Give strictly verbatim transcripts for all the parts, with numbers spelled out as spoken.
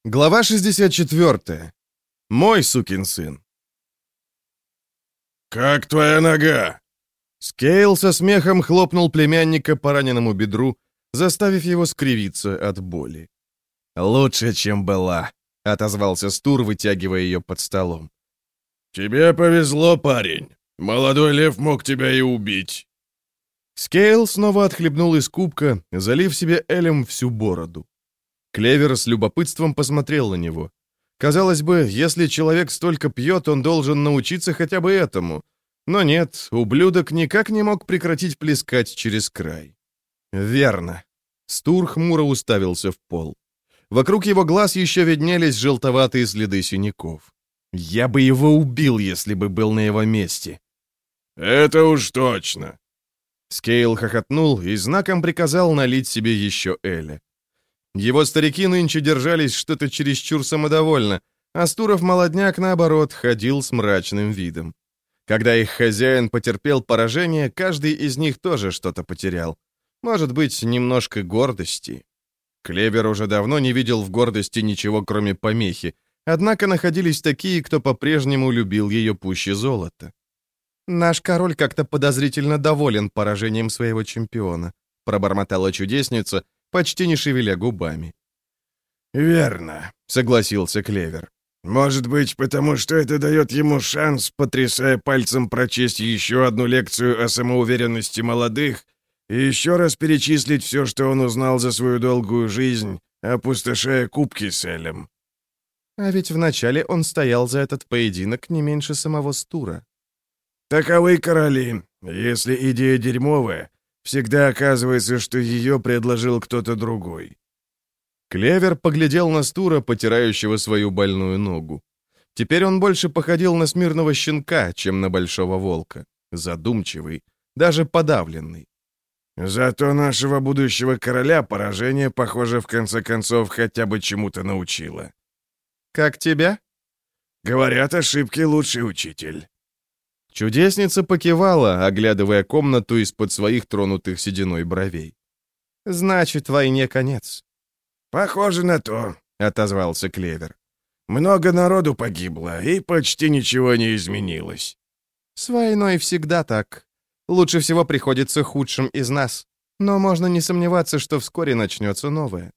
Глава шестьдесят четыре. Мой сукин сын. «Как твоя нога?» Скейл со смехом хлопнул племянника по раненому бедру, заставив его скривиться от боли. «Лучше, чем была», — отозвался Стур, вытягивая ее под столом. «Тебе повезло, парень. Молодой лев мог тебя и убить». Скейл снова отхлебнул из кубка, залив себе элем всю бороду. Клевер с любопытством посмотрел на него. Казалось бы, если человек столько пьет, он должен научиться хотя бы этому. Но нет, ублюдок никак не мог прекратить плескать через край. Верно. Стур хмуро уставился в пол. Вокруг его глаз еще виднелись желтоватые следы синяков. Я бы его убил, если бы был на его месте. «Это уж точно!» Скейл хохотнул и знаком приказал налить себе еще эля. Его старики нынче держались что-то чересчур самодовольно, а Стуров молодняк, наоборот, ходил с мрачным видом. Когда их хозяин потерпел поражение, каждый из них тоже что-то потерял. Может быть, немножко гордости. Клевер уже давно не видел в гордости ничего, кроме помехи, однако находились такие, кто по-прежнему любил ее пуще золота. «Наш король как-то подозрительно доволен поражением своего чемпиона», пробормотала чудесница, почти не шевеля губами. «Верно», — согласился Клевер. «Может быть, потому что это дает ему шанс, потрясая пальцем, прочесть еще одну лекцию о самоуверенности молодых и еще раз перечислить все, что он узнал за свою долгую жизнь, опустошая кубки с элем». А ведь вначале он стоял за этот поединок не меньше самого Стура. «Таковы короли. Если идея дерьмовая, всегда оказывается, что ее предложил кто-то другой». Клевер поглядел на Стура, потирающего свою больную ногу. Теперь он больше походил на смирного щенка, чем на большого волка. Задумчивый, даже подавленный. «Зато нашего будущего короля поражение, похоже, в конце концов хотя бы чему-то научило». «Как тебя?» «Говорят, ошибки лучший учитель». Чудесница покивала, оглядывая комнату из-под своих тронутых сединой бровей. «Значит, войне конец». «Похоже на то», — отозвался Клевер. «Много народу погибло, и почти ничего не изменилось». «С войной всегда так. Лучше всего приходится худшим из нас. Но можно не сомневаться, что вскоре начнется новое».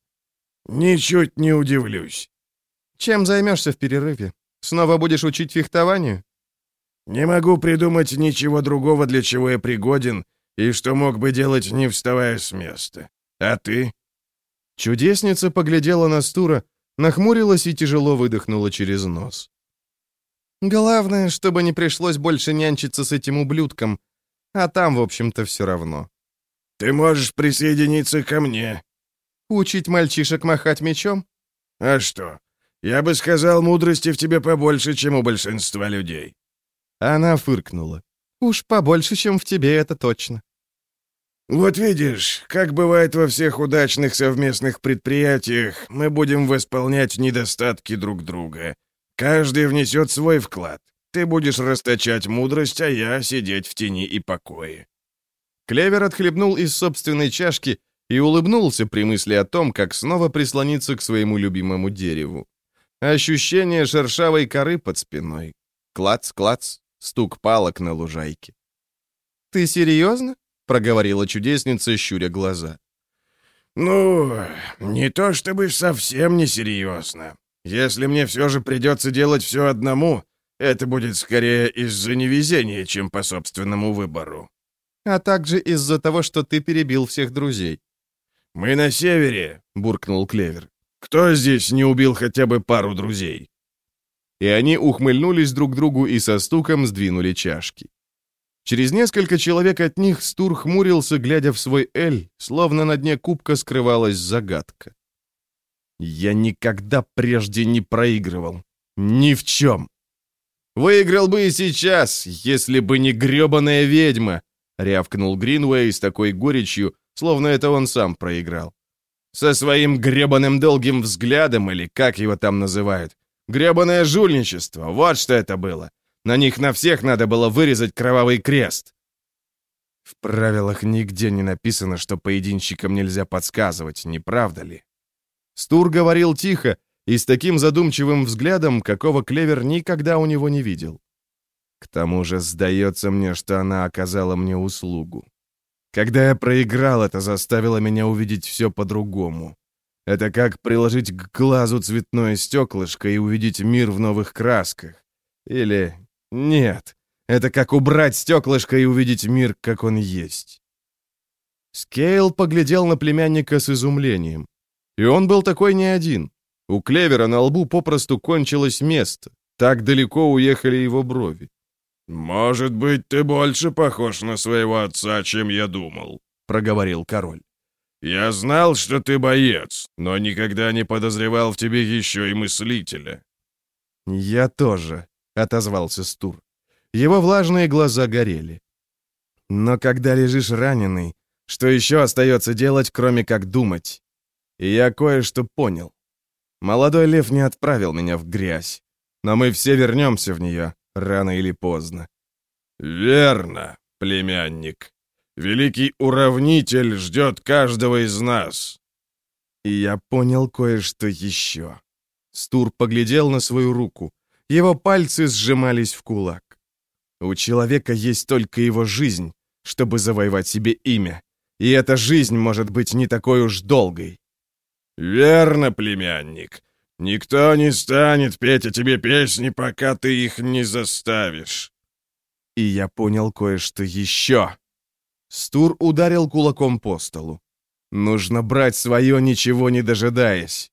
«Ничуть не удивлюсь». «Чем займешься в перерыве? Снова будешь учить фехтованию?» «Не могу придумать ничего другого, для чего я пригоден, и что мог бы делать, не вставая с места. А ты?» Чудесница поглядела на Стура, нахмурилась и тяжело выдохнула через нос. «Главное, чтобы не пришлось больше нянчиться с этим ублюдком, а там, в общем-то, все равно». «Ты можешь присоединиться ко мне». «Учить мальчишек махать мечом?» «А что? Я бы сказал, мудрости в тебе побольше, чем у большинства людей». Она фыркнула. «Уж побольше, чем в тебе, это точно». «Вот видишь, как бывает во всех удачных совместных предприятиях, мы будем восполнять недостатки друг друга. Каждый внесет свой вклад. Ты будешь расточать мудрость, а я сидеть в тени и покое». Клевер отхлебнул из собственной чашки и улыбнулся при мысли о том, как снова прислониться к своему любимому дереву. Ощущение шершавой коры под спиной. Клац-клац, стук палок на лужайке. «Ты серьезно?» — проговорила чудесница, щуря глаза. «Ну, не то чтобы совсем несерьезно. Если мне все же придется делать все одному, это будет скорее из-за невезения, чем по собственному выбору». «А также из-за того, что ты перебил всех друзей». «Мы на севере», — буркнул Клевер. «Кто здесь не убил хотя бы пару друзей?» И они ухмыльнулись друг другу и со стуком сдвинули чашки. Через несколько человек от них Стур хмурился, глядя в свой эль, словно на дне кубка скрывалась загадка. «Я никогда прежде не проигрывал. Ни в чем. Выиграл бы и сейчас, если бы не гребаная ведьма», — рявкнул Гринуэй с такой горечью, словно это он сам проиграл. «Со своим гребаным долгим взглядом, или как его там называют. Гребаное жульничество, вот что это было. На них на всех надо было вырезать кровавый крест». В правилах нигде не написано, что поединщикам нельзя подсказывать, не правда ли? Стур говорил тихо, и с таким задумчивым взглядом, какого Клевер никогда у него не видел. К тому же, сдается мне, что она оказала мне услугу. Когда я проиграл, это заставило меня увидеть все по-другому. Это как приложить к глазу цветное стеклышко и увидеть мир в новых красках. Или... нет, это как убрать стеклышко и увидеть мир, как он есть. Скейл поглядел на племянника с изумлением. И он был такой не один. У Клевера на лбу попросту кончилось место. Так далеко уехали его брови. «Может быть, ты больше похож на своего отца, чем я думал», — проговорил король. «Я знал, что ты боец, но никогда не подозревал в тебе еще и мыслителя». «Я тоже», — отозвался Стур. Его влажные глаза горели. «Но когда лежишь раненый, что еще остается делать, кроме как думать? И я кое-что понял. Молодой лев не отправил меня в грязь, но мы все вернемся в нее, рано или поздно». «Верно, племянник. Великий уравнитель ждет каждого из нас». И я понял кое-что еще. Стур поглядел на свою руку. Его пальцы сжимались в кулак. У человека есть только его жизнь, чтобы завоевать себе имя. И эта жизнь может быть не такой уж долгой. «Верно, племянник. Никто не станет петь о тебе песни, пока ты их не заставишь». И я понял кое-что еще. Стур ударил кулаком по столу. Нужно брать свое, ничего не дожидаясь.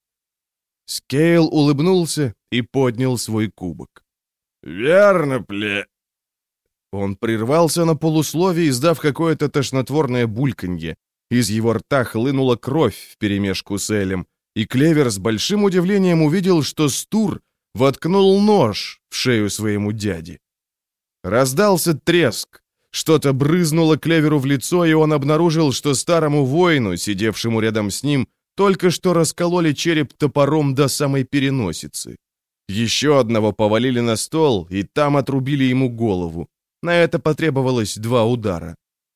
Скейл улыбнулся и поднял свой кубок. «Верно, пле...» Он прервался на полусловие, издав какое-то тошнотворное бульканье. Из его рта хлынула кровь вперемешку с элем, и Клевер с большим удивлением увидел, что Стур воткнул нож в шею своему дяде. Раздался треск. Что-то брызнуло Клеверу в лицо, и он обнаружил, что старому воину, сидевшему рядом с ним, только что раскололи череп топором до самой переносицы. Еще одного повалили на стол, и там отрубили ему голову. На это потребовалось два удара.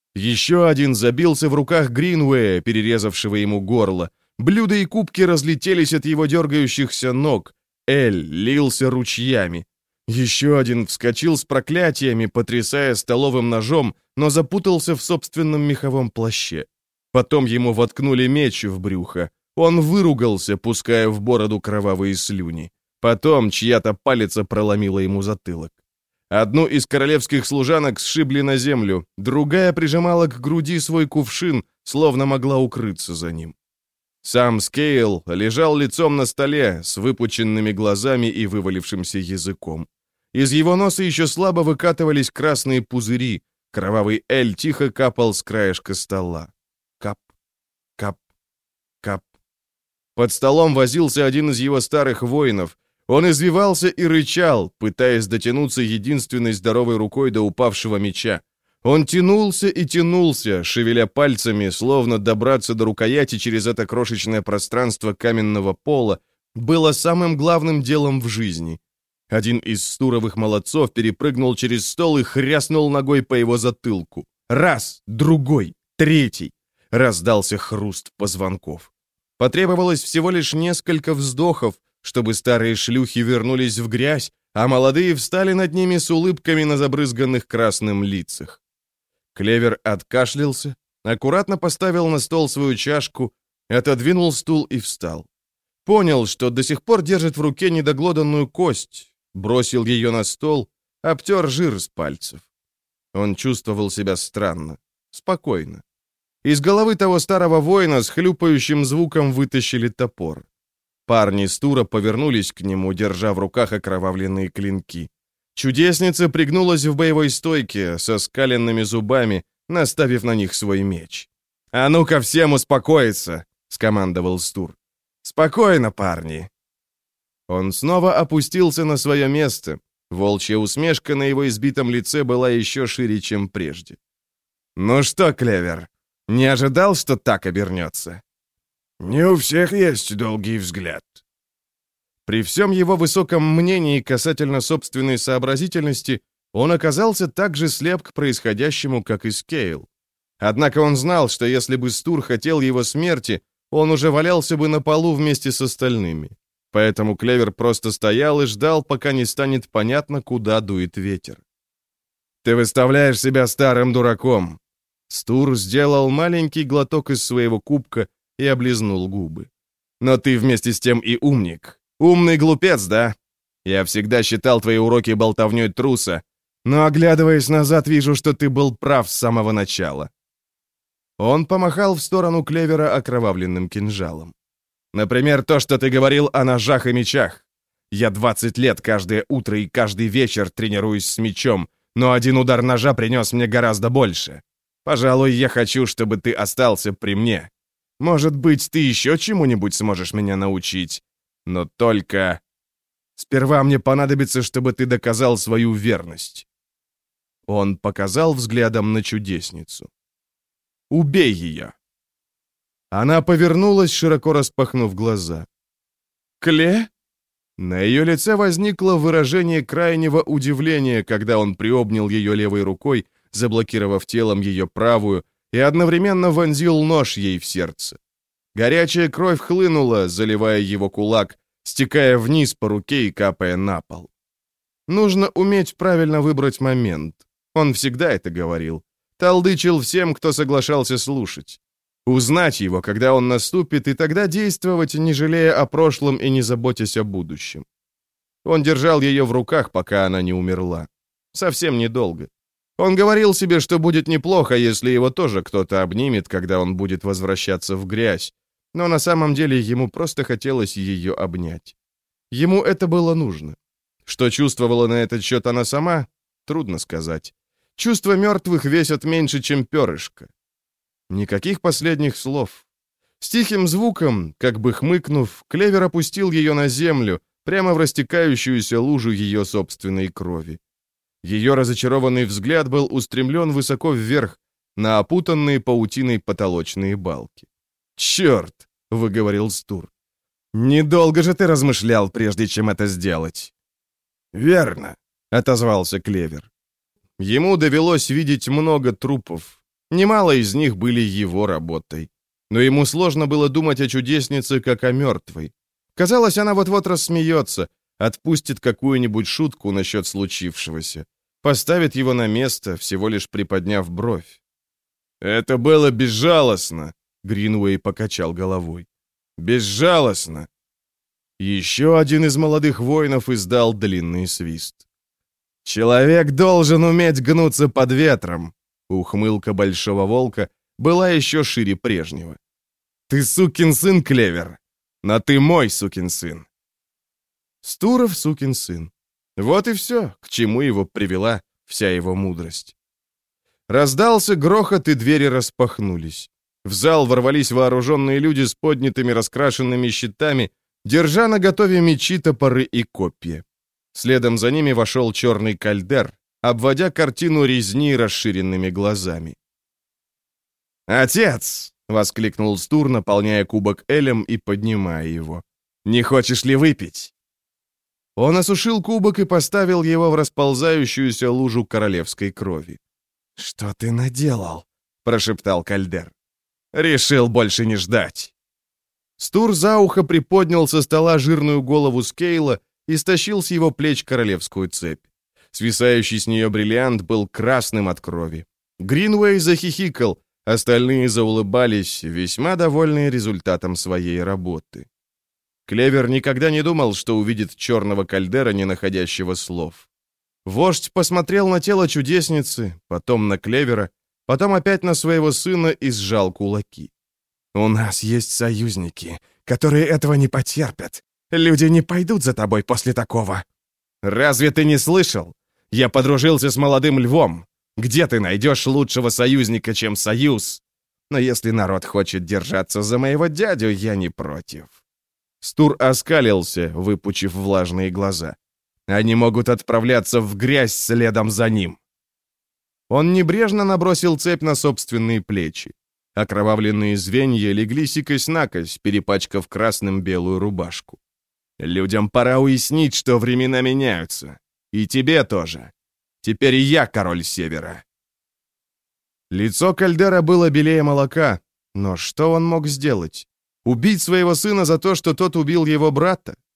Еще один забился в руках Гринуэя, перерезавшего ему горло. Блюда и кубки разлетелись от его дергающихся ног. Эль лился ручьями. Еще один вскочил с проклятиями, потрясая столовым ножом, но запутался в собственном меховом плаще. Потом ему воткнули меч в брюхо. Он выругался, пуская в бороду кровавые слюни. Потом чья-то палец проломила ему затылок. Одну из королевских служанок сшибли на землю, другая прижимала к груди свой кувшин, словно могла укрыться за ним. Сам Скейл лежал лицом на столе, с выпученными глазами и вывалившимся языком. Из его носа еще слабо выкатывались красные пузыри, кровавый эль тихо капал с краешка стола. Кап, кап, кап. Под столом возился один из его старых воинов. Он извивался и рычал, пытаясь дотянуться единственной здоровой рукой до упавшего меча. Он тянулся и тянулся, шевеля пальцами, словно добраться до рукояти через это крошечное пространство каменного пола было самым главным делом в жизни. Один из стуровых молодцов перепрыгнул через стол и хряснул ногой по его затылку. Раз, другой, третий. Раздался хруст позвонков. Потребовалось всего лишь несколько вздохов, чтобы старые шлюхи вернулись в грязь, а молодые встали над ними с улыбками на забрызганных красным лицах. Клевер откашлялся, аккуратно поставил на стол свою чашку, отодвинул стул и встал. Понял, что до сих пор держит в руке недоглоданную кость, бросил ее на стол, обтер жир с пальцев. Он чувствовал себя странно, спокойно. Из головы того старого воина с хлюпающим звуком вытащили топор. Парни Стура повернулись к нему, держа в руках окровавленные клинки. Чудесница пригнулась в боевой стойке со скаленными зубами, наставив на них свой меч. «А ну-ка всем успокоиться!» — скомандовал Стур. «Спокойно, парни!» Он снова опустился на свое место. Волчья усмешка на его избитом лице была еще шире, чем прежде. «Ну что, Клевер, не ожидал, что так обернется?» «Не у всех есть долгий взгляд». При всем его высоком мнении касательно собственной сообразительности, он оказался так же слеп к происходящему, как и Скейл. Однако он знал, что если бы Стур хотел его смерти, он уже валялся бы на полу вместе с остальными. Поэтому Клевер просто стоял и ждал, пока не станет понятно, куда дует ветер. «Ты выставляешь себя старым дураком!» Стур сделал маленький глоток из своего кубка и облизнул губы. «Но ты вместе с тем и умник. Умный глупец, да? Я всегда считал твои уроки болтовнёй труса, но, оглядываясь назад, вижу, что ты был прав с самого начала». Он помахал в сторону Клевера окровавленным кинжалом. «Например, то, что ты говорил о ножах и мечах. Я двадцать лет каждое утро и каждый вечер тренируюсь с мечом, но один удар ножа принес мне гораздо больше. Пожалуй, я хочу, чтобы ты остался при мне. Может быть, ты еще чему-нибудь сможешь меня научить. Но только... Сперва мне понадобится, чтобы ты доказал свою верность». Он показал взглядом на чудесницу. «Убей ее!» Она повернулась, широко распахнув глаза. «Кле?» На ее лице возникло выражение крайнего удивления, когда он приобнял ее левой рукой, заблокировав телом ее правую, и одновременно вонзил нож ей в сердце. Горячая кровь хлынула, заливая его кулак, стекая вниз по руке и капая на пол. Нужно уметь правильно выбрать момент. Он всегда это говорил. Толдычил всем, кто соглашался слушать. Узнать его, когда он наступит, и тогда действовать, не жалея о прошлом и не заботясь о будущем. Он держал ее в руках, пока она не умерла. Совсем недолго. Он говорил себе, что будет неплохо, если его тоже кто-то обнимет, когда он будет возвращаться в грязь, но на самом деле ему просто хотелось ее обнять. Ему это было нужно. Что чувствовала на этот счет она сама, трудно сказать. Чувства мертвых весят меньше, чем перышко. Никаких последних слов. С тихим звуком, как бы хмыкнув, Клевер опустил ее на землю, прямо в растекающуюся лужу ее собственной крови. Ее разочарованный взгляд был устремлен высоко вверх, на опутанные паутиной потолочные балки. «Черт!» — выговорил Стур. «Недолго же ты размышлял, прежде чем это сделать». «Верно», — отозвался Клевер. Ему довелось видеть много трупов. Немало из них были его работой. Но ему сложно было думать о чудеснице, как о мертвой. Казалось, она вот-вот рассмеется, отпустит какую-нибудь шутку насчет случившегося, поставит его на место, всего лишь приподняв бровь. «Это было безжалостно», — Гринуэй покачал головой. «Безжалостно». Еще один из молодых воинов издал длинный свист. «Человек должен уметь гнуться под ветром», — ухмылка большого волка была еще шире прежнего. «Ты сукин сын, Клевер, но ты мой сукин сын». Стуров сукин сын. Вот и все, к чему его привела вся его мудрость. Раздался грохот, и двери распахнулись. В зал ворвались вооруженные люди с поднятыми раскрашенными щитами, держа наготове мечи, топоры и копья. Следом за ними вошел черный кальдер, обводя картину резни расширенными глазами. «Отец!» — воскликнул Стур, наполняя кубок элем и поднимая его. «Не хочешь ли выпить?» Он осушил кубок и поставил его в расползающуюся лужу королевской крови. «Что ты наделал?» — прошептал кальдер. «Решил больше не ждать». Стур за ухо приподнял со стола жирную голову Скейла и стащил с его плеч королевскую цепь. Свисающий с нее бриллиант был красным от крови. Гринуэй захихикал, остальные заулыбались, весьма довольные результатом своей работы. Клевер никогда не думал, что увидит черного кальдера, не находящего слов. Вождь посмотрел на тело чудесницы, потом на Клевера, потом опять на своего сына и сжал кулаки. «У нас есть союзники, которые этого не потерпят. Люди не пойдут за тобой после такого». «Разве ты не слышал? Я подружился с молодым львом. Где ты найдешь лучшего союзника, чем союз? Но если народ хочет держаться за моего дядю, я не против». Стур оскалился, выпучив влажные глаза. «Они могут отправляться в грязь следом за ним». Он небрежно набросил цепь на собственные плечи. Окровавленные звенья легли сикось-накось, перепачкав красным белую рубашку. «Людям пора уяснить, что времена меняются. И тебе тоже. Теперь я король Севера». Лицо кальдера было белее молока, но что он мог сделать? Убить своего сына за то, что тот убил его брата?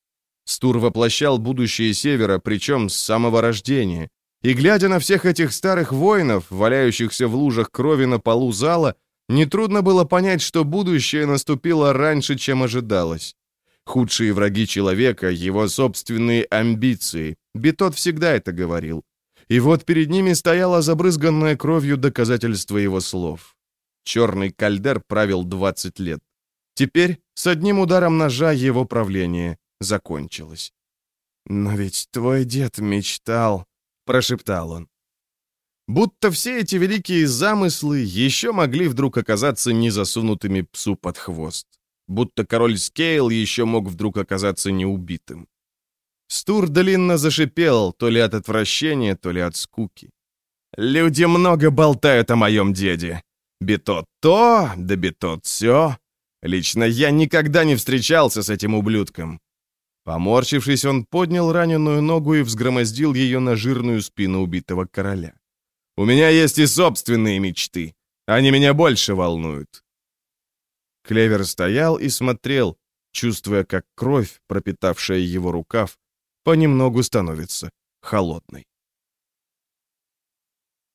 Стур воплощал будущее Севера, причем с самого рождения. И глядя на всех этих старых воинов, валяющихся в лужах крови на полу зала, нетрудно было понять, что будущее наступило раньше, чем ожидалось. Худшие враги человека — его собственные амбиции. Битот всегда это говорил. И вот перед ними стояло забрызганное кровью доказательство его слов. Черный кальдер правил двадцать лет. Теперь с одним ударом ножа его правление закончилось. «Но ведь твой дед мечтал», — прошептал он. Будто все эти великие замыслы еще могли вдруг оказаться не засунутыми псу под хвост. Будто король Скейл еще мог вдруг оказаться неубитым. Стур длинно зашипел, то ли от отвращения, то ли от скуки. «Люди много болтают о моем деде. Битот то, да Битот сё. Лично я никогда не встречался с этим ублюдком». Поморщившись, он поднял раненую ногу и взгромоздил ее на жирную спину убитого короля. «У меня есть и собственные мечты. Они меня больше волнуют». Клевер стоял и смотрел, чувствуя, как кровь, пропитавшая его рукав, понемногу становится холодной.